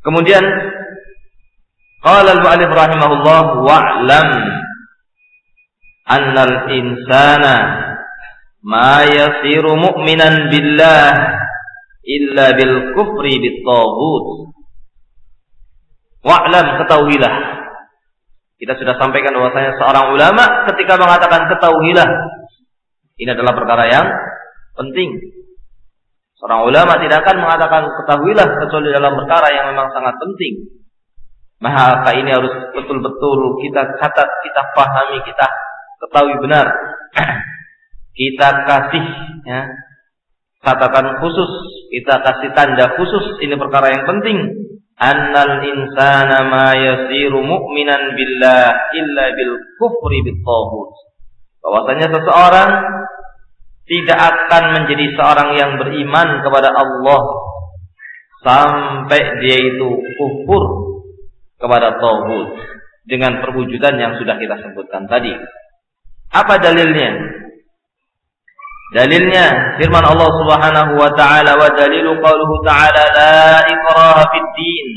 Kemudian qala al-mu'allif rahimahullah wa'lam annal insana ma yasiru mu'minan billah illa bil kufri bit taghut. Wa'lam, ketahuilah. Kita sudah sampaikan bahwasanya seorang ulama ketika mengatakan ketahuilah, ini adalah perkara yang penting. Seorang ulama tidak akan mengatakan ketahuilah kecuali dalam perkara yang memang sangat penting. Maka ini harus betul-betul kita catat, kita pahami, kita ketahui benar. Kita kasih catatan khusus, kita kasih tanda khusus, ini perkara yang penting. Annal insana ma yasiru mu'minan billah illa bil kufri bit taghut. Bahwasanya seseorang tidak akan menjadi seorang yang beriman kepada Allah sampai dia itu kufur kepada taghut dengan perwujudan yang sudah kita sebutkan tadi. Apa dalilnya? Dalilnya firman Allah Subhanahu wa taala, wa dalilu qauluhu ta'ala la ikraha fid din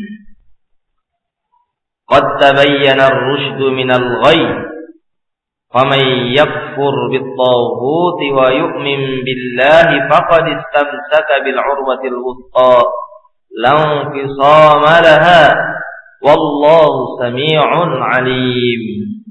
qad tabayyana ar-rusydu minal ghayy faman yakfur bit taghuti wa yu'min billahi faqad istamsaka bil 'urwatil wuthqa la infisama laha wallahu samii'un 'alim.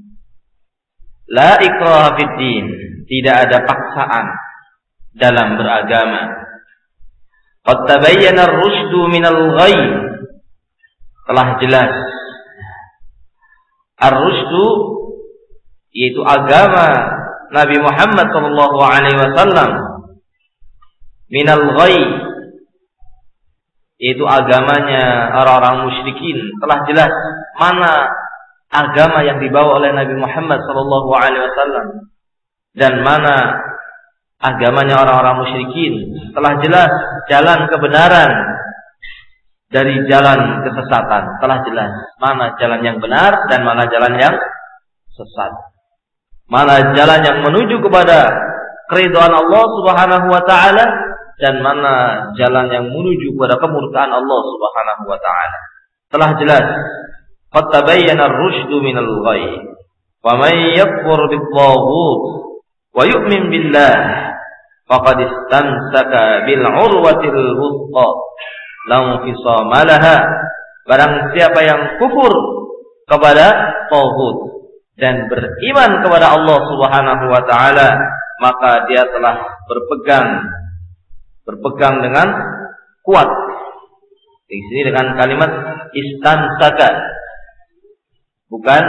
La ikraha fid din, tidak ada paksaan dalam beragama. Qad tabayyana ar-rusydu minal ghayy, telah jelas ar-rusydu yaitu agama Nabi Muhammad sallallahu alaihi wasallam, minal ghayy yaitu agamanya orang-orang musyrikin. Telah jelas mana agama yang dibawa oleh Nabi Muhammad sallallahu alaihi wasallam dan mana agamanya orang-orang musyrikin. Telah jelas jalan kebenaran dari jalan kesesatan. Telah jelas mana jalan yang benar dan mana jalan yang sesat. Mana jalan yang menuju kepada keridhaan Allah Subhanahu wa taala dan mana jalan yang menuju kepada kemurkaan Allah Subhanahu wa taala. Telah jelas qad tabayyana ar-rusydu minal ghayy wa man yakfur bit-taghut wa yu'min billah faqad istamsaka bil 'urwatil wuthqa la infisama laha. Barang siapa yang kufur kepada taghut dan beriman kepada Allah Subhanahu wa taala, maka dia telah berpegang dengan kuat. Di sini dengan kalimat istamsaka, bukan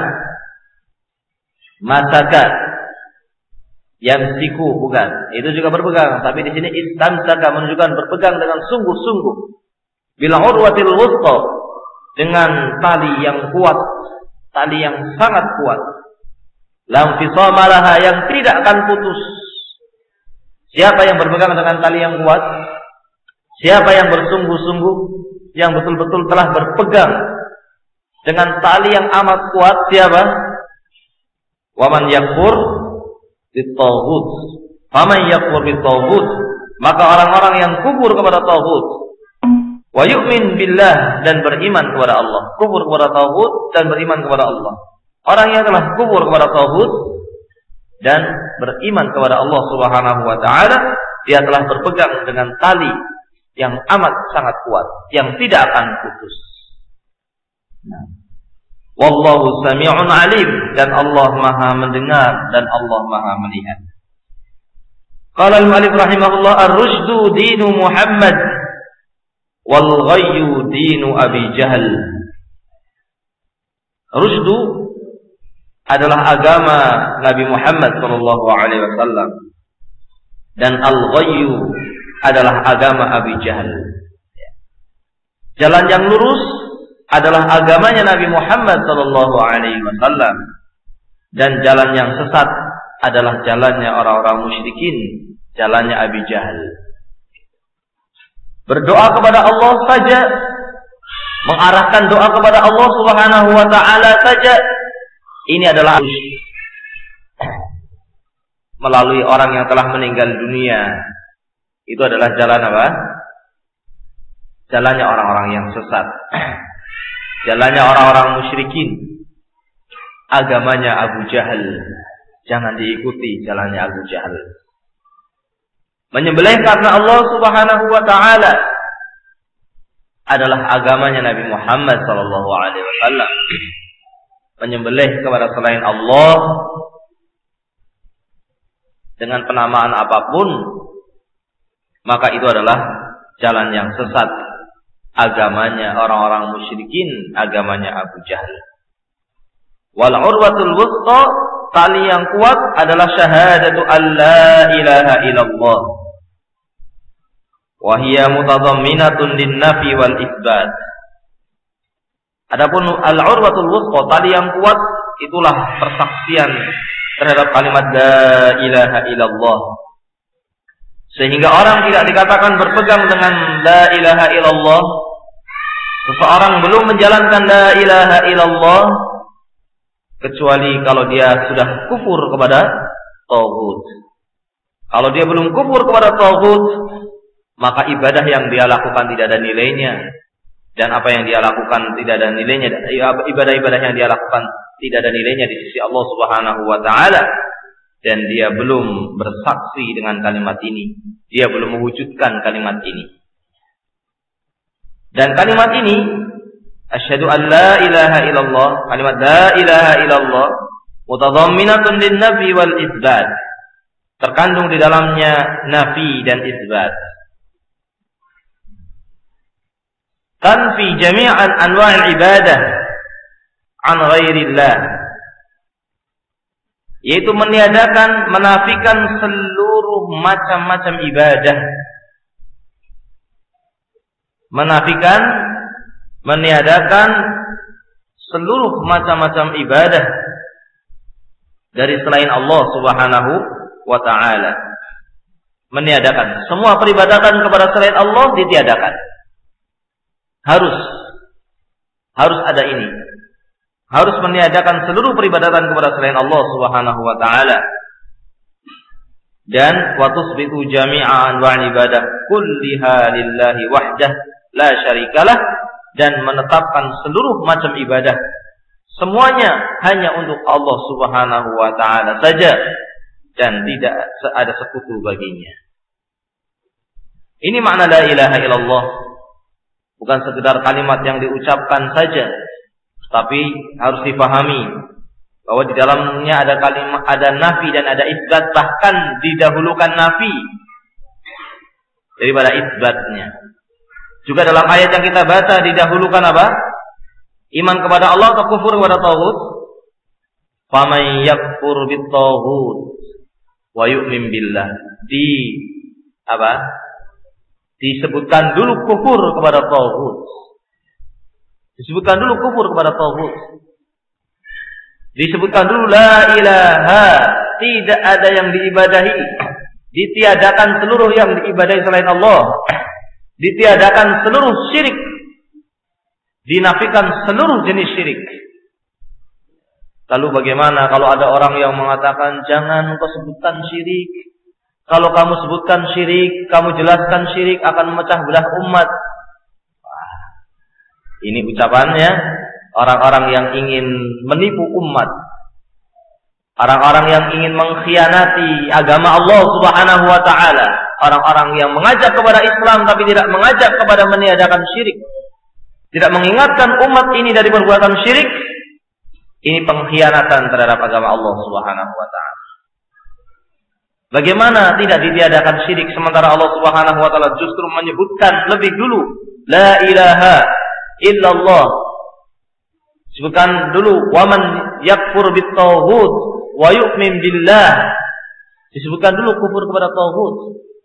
masaka, yamsiku, bukan. Itu juga berpegang, tapi di sini istamsaka menunjukkan berpegang dengan sungguh-sungguh. Bil 'urwatil wuthqa, dengan tali yang kuat, tali yang sangat kuat. La infisama laha, yang tidak akan putus. Siapa yang berpegang dengan tali yang kuat? Siapa yang bersungguh-sungguh, yang betul-betul telah berpegang dengan tali yang amat kuat? Siapa? Wa man yakfur bit-taghut, faman yakfur bit-taghut, maka orang-orang yang kufur kepada taghut, wa yu'min billah, dan beriman kepada Allah. Kufur kepada taghut dan beriman kepada Allah. Orang yang telah kufur kepada taghut dan beriman kepada Allah Subhanahu wa taala, dia telah berpegang dengan tali yang amat sangat kuat, yang tidak akan putus. Wallahu sami'un alim, dan Allah Maha mendengar dan Allah Maha melihat. Qala al-mu'allif rahimahullah, ar-rusydu dinu Muhammad wal ghayyu dinu Abi Jahal. Rusydu adalah agama Nabi Muhammad sallallahu alaihi wasallam dan al-ghayyu adalah agama Abi Jahal. Jalan yang lurus adalah agamanya Nabi Muhammad sallallahu alaihi wasallam dan jalan yang sesat adalah jalannya orang-orang musyrikin, jalannya Abi Jahal. Berdoa kepada Allah saja, mengarahkan doa kepada Allah Subhanahu wa taala saja, ini adalah melalui orang yang telah meninggal dunia. Itu adalah jalan apa? Jalannya orang-orang yang sesat. jalannya orang-orang musyrikin, agamanya Abu Jahal. Jangan diikuti jalannya Abu Jahal. Menyembelih karena Allah Subhanahu wa taala adalah agamanya Nabi Muhammad sallallahu alaihi wasallam. Menyembelih kepada selain Allah dengan penamaan apapun, maka itu adalah jalan yang sesat. Agamanya orang-orang musyrikin, agamanya Abu Jahal. Wal urwatul wusta, tali yang kuat adalah syahadatu alla ilaha illallah. Wa hiya mutadamminatun lin-nafi wal itsbat. Adapun al-urwatul wusta, tali yang kuat, itulah persaksian terhadap kalimat la ilaha illallah. Sehingga orang tidak dikatakan berpegang dengan la ilaha illallah. Seseorang belum menjalankan la ilaha illallah kecuali kalau dia sudah kufur kepada tauhid. Kalau dia belum kufur kepada tauhid, maka ibadah yang dia lakukan tidak ada nilainya, dan apa yang dia lakukan tidak ada nilainya. Ibadah-ibadah yang dia lakukan tidak ada nilainya di sisi Allah Subhanahu wa taala, dan dia belum bersaksi dengan kalimat ini. Dia belum mewujudkan kalimat ini. Dan kalimat ini, asyhadu an la ilaha illallah, kalimat la ilaha illallah mutadamminatun lin-nafi wal itsbat, terkandung di dalamnya nafi dan itsbat. Tanfi jami'an anwa'il ibadah an ghairillah, yaitu meniadakan, menafikan seluruh macam-macam ibadah. Menafikan, meniadakan seluruh macam-macam ibadah dari selain Allah Subhanahu wa ta'ala. Meniadakan semua peribadatan kepada selain Allah, ditiadakan. Harus ada ini. Harus meniadakan seluruh peribadatan kepada selain Allah Subhanahu wa taala. Dan wa tusbitu jami'an wa ibadah kulliha lillahi wahdah la syarikalah, dan menetapkan seluruh macam ibadah semuanya hanya untuk Allah Subhanahu wa taala saja dan tidak ada sekutu baginya. Ini makna la ilaha illallah. Bukan sekedar kalimat yang diucapkan saja, tapi harus dipahami bahwa di dalamnya ada kalimat, ada nafi dan ada itsbat, bahkan didahulukan nafi daripada itsbatnya. Juga dalam ayat yang kita baca didahulukan apa? Iman kepada Allah atau kufur kepada tauhid? Faman yakfur bit-tauhid wa yu'min billah. Disebutkan dulu kufur kepada tauhid. Disebutkan dulu kufur kepada tauhid. Disebutkan dulu la ilaha, tidak ada yang diibadahi. Ditiadakan seluruh yang diibadahi selain Allah. Ditiadakan seluruh syirik. Dinafikan seluruh jenis syirik. Lalu bagaimana kalau ada orang yang mengatakan jangan kau sebutkan syirik? Kalau kamu sebutkan syirik, kamu jelaskan syirik akan memecah belah umat. Wah, ini ucapannya orang-orang yang ingin menipu umat. Orang-orang yang ingin mengkhianati agama Allah Subhanahu wa taala. Orang-orang yang mengajak kepada Islam tapi tidak mengajak kepada meniadakan syirik. Tidak mengingatkan umat ini dari perbuatan syirik. Ini pengkhianatan terhadap agama Allah Subhanahu wa taala. Bagaimana tidak ditiadakan syirik sementara Allah Subhanahu wa taala justru menyebutkan lebih dulu la ilaha illallah. Sebutkan dulu waman yakfur bit-tauhid wa yu'min billah. Disebutkan dulu kufur kepada tauhid.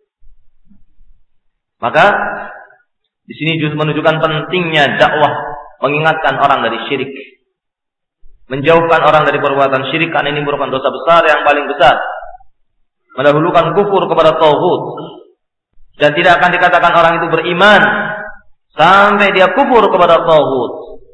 Maka di sini justru menunjukkan pentingnya dakwah, mengingatkan orang dari syirik. Menjauhkan orang dari perbuatan syirik, karena ini merupakan dosa besar yang paling besar. Mendahulukan kufur kepada tauhid, dan tidak akan dikatakan orang itu beriman sampai dia kufur kepada tauhid.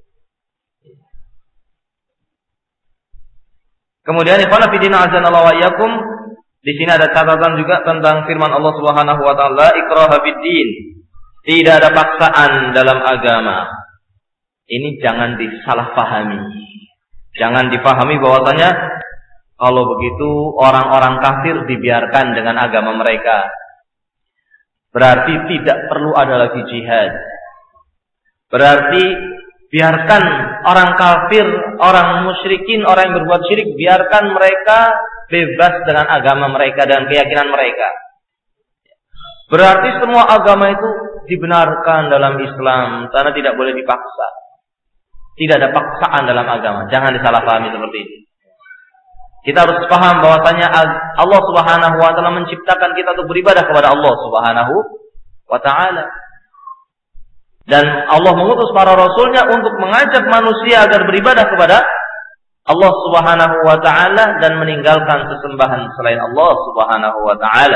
Kemudian ikhwan fillah azanallahu wa iyyakum, di sini ada catatan juga tentang firman Allah Subhanahu wa taala, ikraha fid din. Tidak ada paksaan dalam agama. ini jangan disalahpahami. Jangan dipahami bahwasanya kalau begitu orang-orang kafir dibiarkan dengan agama mereka. Berarti tidak perlu ada lagi jihad. Berarti biarkan orang kafir, orang musyrikin, orang yang berbuat syirik, biarkan mereka bebas dengan agama mereka dan keyakinan mereka. Berarti semua agama itu dibenarkan dalam Islam karena tidak boleh dipaksa. Tidak ada paksaan dalam agama. Jangan disalahpahami seperti ini. Kita harus paham bahwasanya Allah Subhanahu wa taala menciptakan kita untuk beribadah kepada Allah Subhanahu wa taala. Dan Allah mengutus para rasulnya untuk mengajak manusia agar beribadah kepada Allah Subhanahu wa taala dan meninggalkan sesembahan selain Allah Subhanahu wa taala.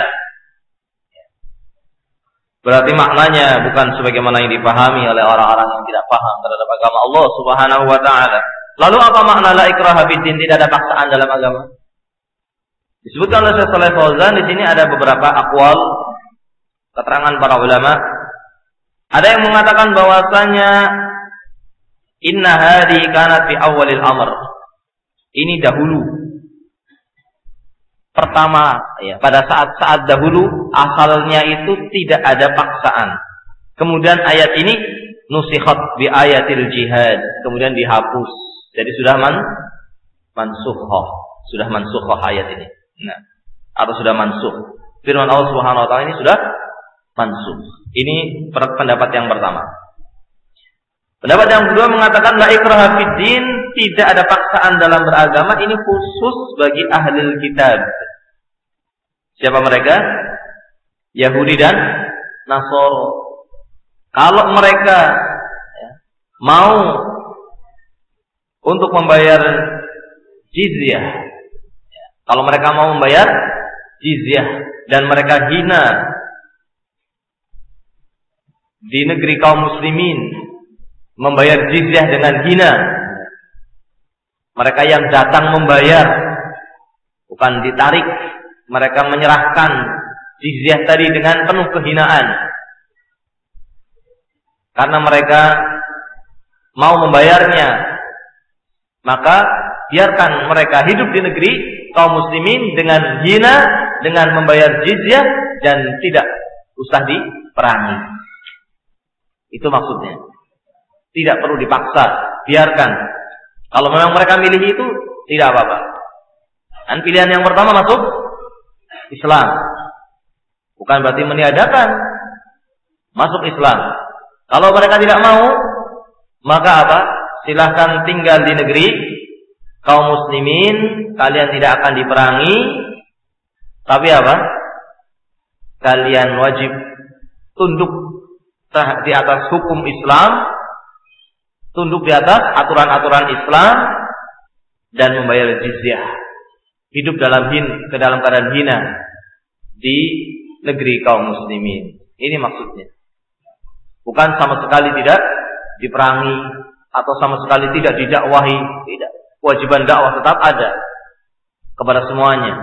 Berarti maknanya bukan sebagaimana yang dipahami oleh orang-orang yang tidak paham terhadap agama Allah Subhanahu wa taala. Lalu apa makna la ikraha fiddin, tidak ada paksaan dalam agama? Disebutkan oleh Syekh Shalih Fauzan di sini ada beberapa aqwal, keterangan para ulama. Ada yang mengatakan bahwasanya inna hadi kanat fi awwalil amr. Ini dahulu. Pertama, ya, pada saat-saat dahulu asalnya itu tidak ada paksaan. Kemudian ayat ini nusikhat bi ayatil jihad, kemudian dihapus. Jadi sudah mansukhah, sudah mansukhah ayat ini. Nah, atau sudah mansukh. Firman Allah Subhanahu wa taala ini sudah mansukh. Ini pendapat yang pertama. Pendapat yang kedua mengatakan la ikraha fiddin, tidak ada paksaan dalam beragama, ini khusus bagi ahlul kitab. Siapa mereka? Yahudi dan Nasara. Kalau mereka mau untuk membayar jizyah, kalau mereka mau membayar jizyah dan mereka hina di negeri kaum muslimin, membayar jizyah dengan hina, mereka yang datang membayar, bukan ditarik, mereka menyerahkan jizyah tadi dengan penuh kehinaan, karena mereka mau membayarnya, maka biarkan mereka hidup di negeri kaum muslimin dengan hina, dengan membayar jizyah dan tidak usah diperangi. Itu maksudnya. Tidak perlu dipaksa, biarkan. Kalau memang mereka milih itu, tidak apa-apa. Dan pilihan yang pertama masuk Islam. Bukan berarti meniadakan, masuk Islam. Kalau mereka tidak mau, maka apa? Silahkan tinggal di negeri kaum muslimin, kalian tidak akan diperangi. Tapi apa? Kalian wajib tunduk di atas hukum Islam, tunduk di atas aturan-aturan Islam dan membayar jizyah. Hidup dalam keadaan hina di negeri kaum muslimin. Ini maksudnya. Bukan sama sekali tidak diperangi atau sama sekali tidak didakwahi, tidak. Kewajiban dakwah tetap ada kepada semuanya.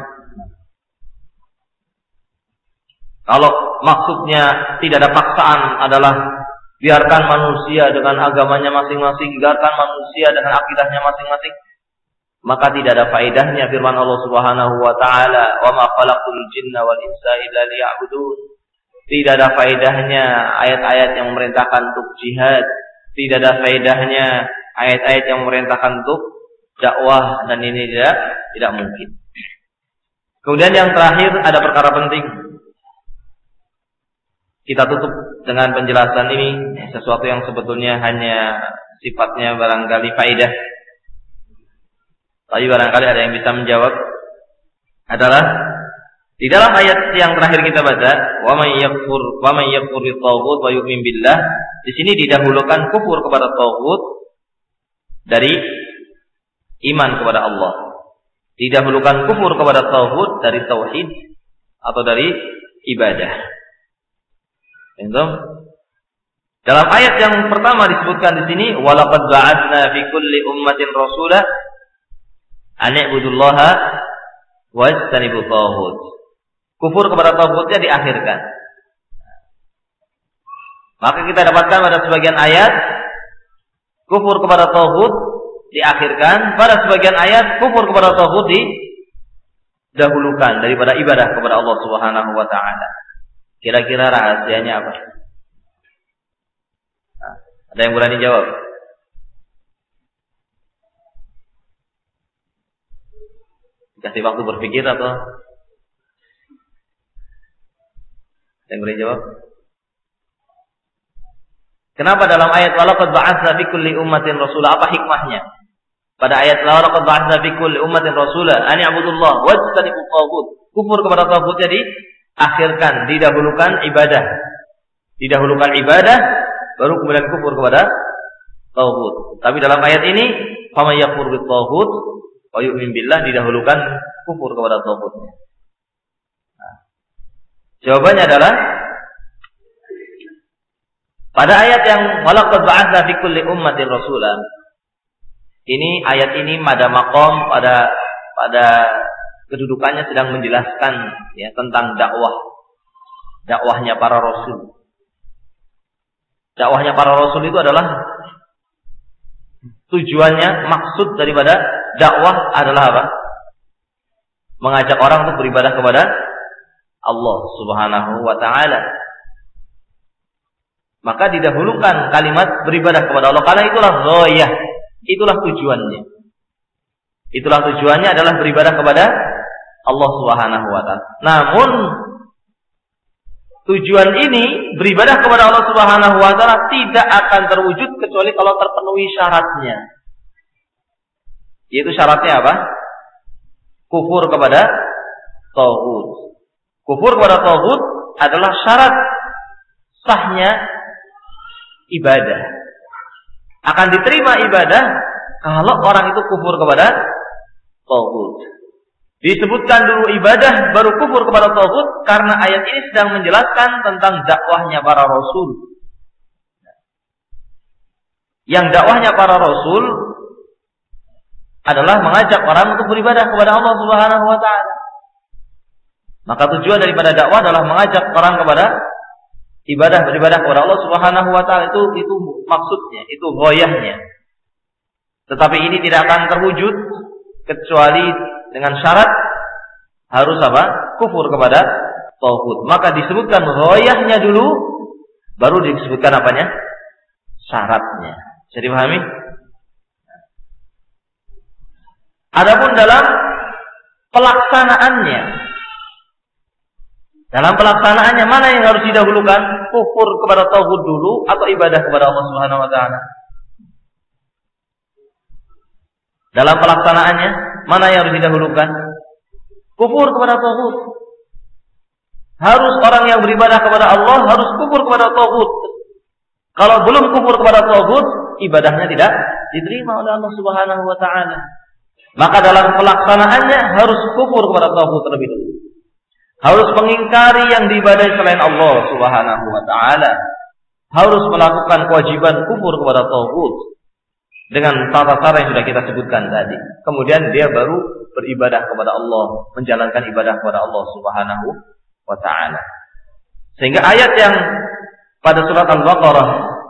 Kalau maksudnya tidak ada paksaan adalah biarkan manusia dengan agamanya masing-masing, biarkan manusia dengan akidahnya masing-masing, maka tidak ada faedahnya firman Allah Subhanahu wa taala, "Wa ma khalaqul jinna wal insa illa liya'budun." Tidak ada faedahnya ayat-ayat yang memerintahkan untuk jihad, tidak ada faedahnya ayat-ayat yang memerintahkan untuk dakwah, dan ini tidak mungkin. Kemudian yang terakhir ada perkara penting. Kita tutup dengan penjelasan ini, sesuatu yang sebetulnya hanya sifatnya barangkali faedah. Tapi barangkali ada yang bisa menjawab. Adalah di dalam ayat yang terakhir kita baca, wa may yakfur bit-taghut wa yu'min billah. Di sini didahulukan kufur kepada taghut dari iman kepada Allah. Didahulukan kufur kepada taghut dari tauhid atau dari ibadah. Dalam ayat yang pertama disebutkan di sini, walaqad ba'atsna fi kulli ummatin rasula an i'budullaha wajtanibut taghut. Kufur kepada taghutnya diakhirkan. Maka kita dapatkan pada sebagian ayat kufur kepada tauhid diakhirkan, pada sebagian ayat kufur kepada tauhid didahulukan daripada ibadah kepada Allah Subhanahu wa taala. Kira-kira rahasianya apa? Nah, ada yang berani jawab? Kasih waktu berpikir atau ada yang berani jawab? Kenapa dalam ayat walaqad ba'atsna fi kulli ummatin rasula, apa hikmahnya? Pada ayat walaqad ba'atsna fi kulli ummatin rasula an i'budullah wajtanibut taghut. Kufur kepada taghut jadi akhirkan, didahulukan ibadah. Didahulukan ibadah baru kemudian kufur kepada taghut. Tapi dalam ayat ini faman yakfur bit taghut wa yu'min billah, didahulukan kufur kepada taghut. Nah, jawabannya adalah pada ayat yang walaqad ba'atsna fi kulli ummatin rasula. Ini ayat ini pada maqam, pada kedudukannya sedang menjelaskan ya tentang dakwahnya para rasul. Dakwahnya para rasul itu adalah tujuannya, maksud daripada dakwah adalah apa? Mengajak orang untuk beribadah kepada Allah Subhanahu wa taala. Maka didahulukan kalimat beribadah kepada Allah karena itulah ghayah, itulah tujuannya. Itulah tujuannya adalah beribadah kepada Allah Subhanahu wa taala. Namun tujuan ini beribadah kepada Allah Subhanahu wa taala tidak akan terwujud kecuali kalau terpenuhi syaratnya. Yaitu syaratnya apa? Kufur kepada tauhid. Kufur kepada tauhid adalah syarat sahnya ibadah. Akan diterima ibadah kalau orang itu kufur kepada tauhid. Disebutkan dulu ibadah baru kufur kepada tauhid karena ayat ini sedang menjelaskan tentang dakwahnya para rasul. Yang dakwahnya para rasul adalah mengajak orang untuk beribadah kepada Allah Subhanahu wa taala. Maka tujuan daripada dakwah adalah mengajak orang kepada beribadah kepada Allah Subhanahu wa taala, itu maksudnya, itu ghayahnya. Tetapi ini tidak akan terwujud kecuali dengan syarat harus apa? Kufur kepada tauhid. Maka disebutkan ghayahnya dulu baru disebutkan apanya? Syaratnya. Bisa dipahami? Adapun dalam pelaksanaannya mana yang harus didahulukan? Kufur kepada tauhid dulu atau ibadah kepada Allah Subhanahu wa taala? Dalam pelaksanaannya mana yang harus didahulukan? Kufur kepada tauhid. Harus orang yang beribadah kepada Allah harus kufur kepada tauhid. Kalau belum kufur kepada tauhid, ibadahnya tidak diterima oleh Allah Subhanahu wa taala. Maka dalam pelaksanaannya harus kufur kepada tauhid terlebih dahulu. Harus mengingkari yang diibadahi selain Allah Subhanahu wa taala. Harus melakukan kewajiban kufur kepada tauhid dengan tata-cara yang sudah kita sebutkan tadi. Kemudian dia baru beribadah kepada Allah, menjalankan ibadah kepada Allah Subhanahu wa taala. Sehingga ayat yang pada surat Al-Baqarah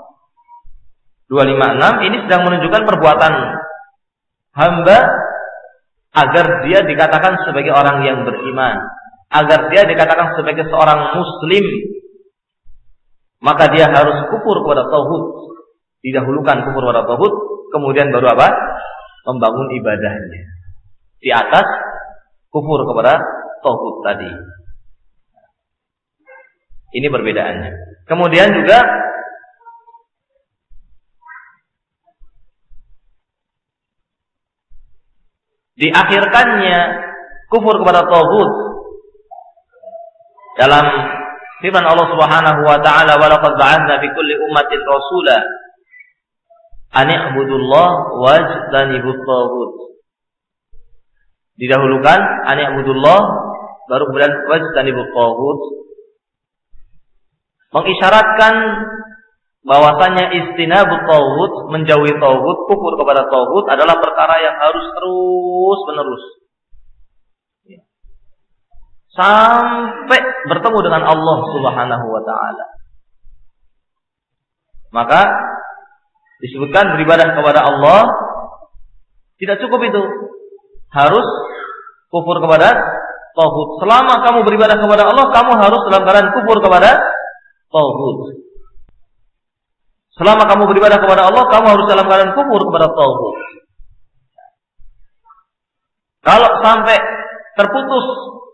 256 ini sedang menunjukkan perbuatan hamba agar dia dikatakan sebagai orang yang beriman, agar dia dikatakan sebagai seorang muslim, maka dia harus kufur kepada tauhid. Didahulukan kufur kepada tauhid, kemudian baru apa? Membangun ibadahnya di atas kufur kepada tauhid tadi. Ini perbedaannya. Kemudian juga diakhirkannya kufur kepada tauhid dalam firman Allah Subhanahu wa taala, wa laqad ba'atsna fi kulli ummatin rasula an i'budullah wajtanibut taghut. Didahulukan an i'budullah baru kemudian wajtanibut taghut, mengisyaratkan bahwasanya istinabut taghut, menjauhi taghut, kufur kepada taghut adalah perkara yang harus terus menerus sampai bertemu dengan Allah Subhanahu wa taala. Maka Disebutkan beribadah kepada Allah tidak cukup itu. Harus kufur kepada tauhid. Selama kamu beribadah kepada Allah, kamu harus dalam keadaan kufur kepada tauhid. Selama kamu beribadah kepada Allah, kamu harus dalam keadaan kufur kepada tauhid. Kalau sampai terputus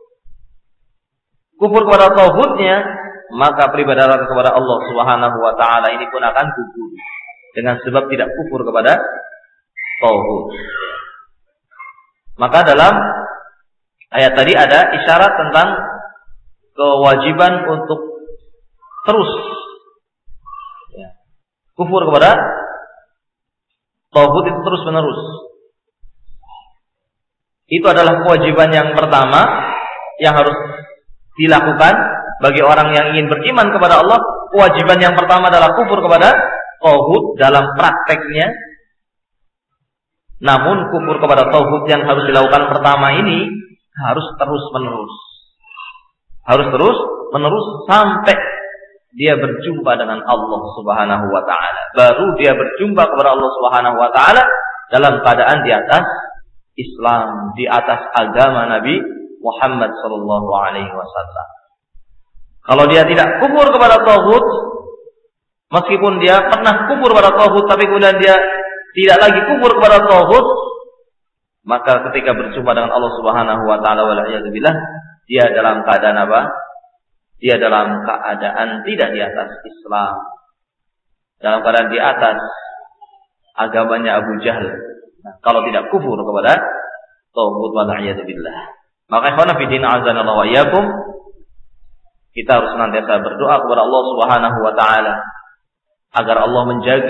kufur kepada tauhidnya, maka peribadatan kepada Allah Subhanahu wa taala ini pun akan gugur dengan sebab tidak kufur kepada tauhid. Maka dalam ayat tadi ada isyarat tentang kewajiban untuk terus kufur kepada tauhid itu terus menerus. Itu adalah kewajiban yang pertama yang harus dilakukan bagi orang yang ingin beriman kepada Allah. Kewajiban yang pertama adalah kufur kepada tauhid dalam prakteknya. Namun kufur kepada tauhid yang harus dilakukan pertama ini harus terus menerus. Harus terus menerus sampai dia berjumpa dengan Allah Subhanahu wa taala. Baru dia berjumpa kepada Allah Subhanahu wa taala dalam keadaan di atas Islam, di atas agama Nabi Muhammad sallallahu alaihi wasallam. Kalau dia tidak kufur kepada tauhid, meskipun dia pernah kufur kepada tauhid tapi kemudian dia tidak lagi kufur kepada tauhid, maka ketika berjumpa dengan Allah Subhanahu wa taala wal'iyadzubillah, dia dalam keadaan apa? Dia dalam keadaan tidak di atas Islam. Dalam keadaan di atas agamanya Abu Jahal. Nah, kalau tidak kufur kepada tauhid wal'iyadzubillah. Maka ikhwan fillah azanallahu wa iyyakum, kita harus senantiasa berdoa kepada Allah Subhanahu wa taala agar Allah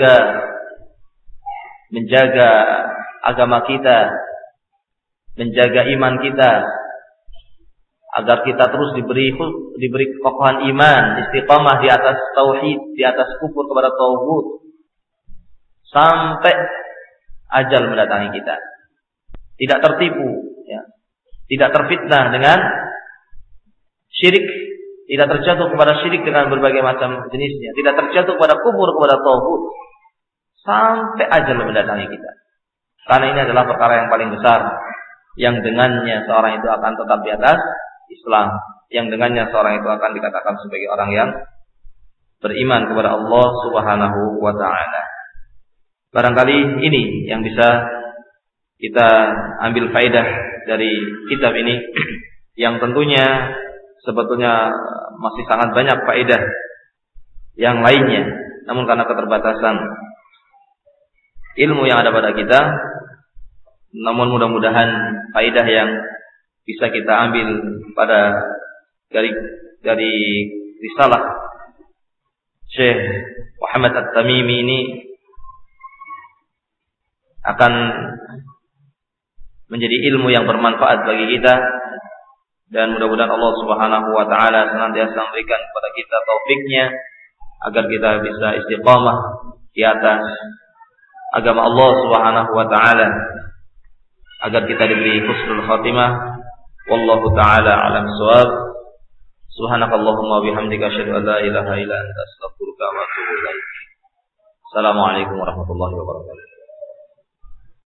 menjaga agama kita, menjaga iman kita, agar kita terus diberi kekokohan iman, istiqamah di atas tauhid, di atas kufur kepada tauhid sampai ajal mendatangi kita. Tidak tertipu, ya. Tidak terfitnah dengan syirik, tidak terjatuh kepada syirik dengan berbagai macam jenisnya, tidak terjatuh kepada kufur kepada tauhid sampai ajal mendatangi kita. Karena ini adalah perkara yang paling besar, yang dengannya seorang itu akan tetap di atas Islam, yang dengannya seorang itu akan dikatakan sebagai orang yang beriman kepada Allah Subhanahu wa taala. Barangkali ini yang bisa kita ambil faedah dari kitab ini, yang tentunya sebetulnya masih sangat banyak faedah yang lainnya, namun karena keterbatasan ilmu yang ada pada kita, namun mudah-mudahan faedah yang bisa kita ambil pada dari risalah Syekh Muhammad At-Tamimi ini akan menjadi ilmu yang bermanfaat bagi kita, dan mudah-mudahan Allah Subhanahu wa taala senantiasa memberikan kepada kita taufiknya agar kita bisa istiqamah di atas agama Allah Subhanahu wa taala, agar kita diberi husnul khatimah. Wallahu taala alam shawab. Subhanakallahumma bihamdika asyhadu an la ilaha illa anta astaghfiruka wa atubu ilaik. Assalamualaikum warahmatullahi wabarakatuh.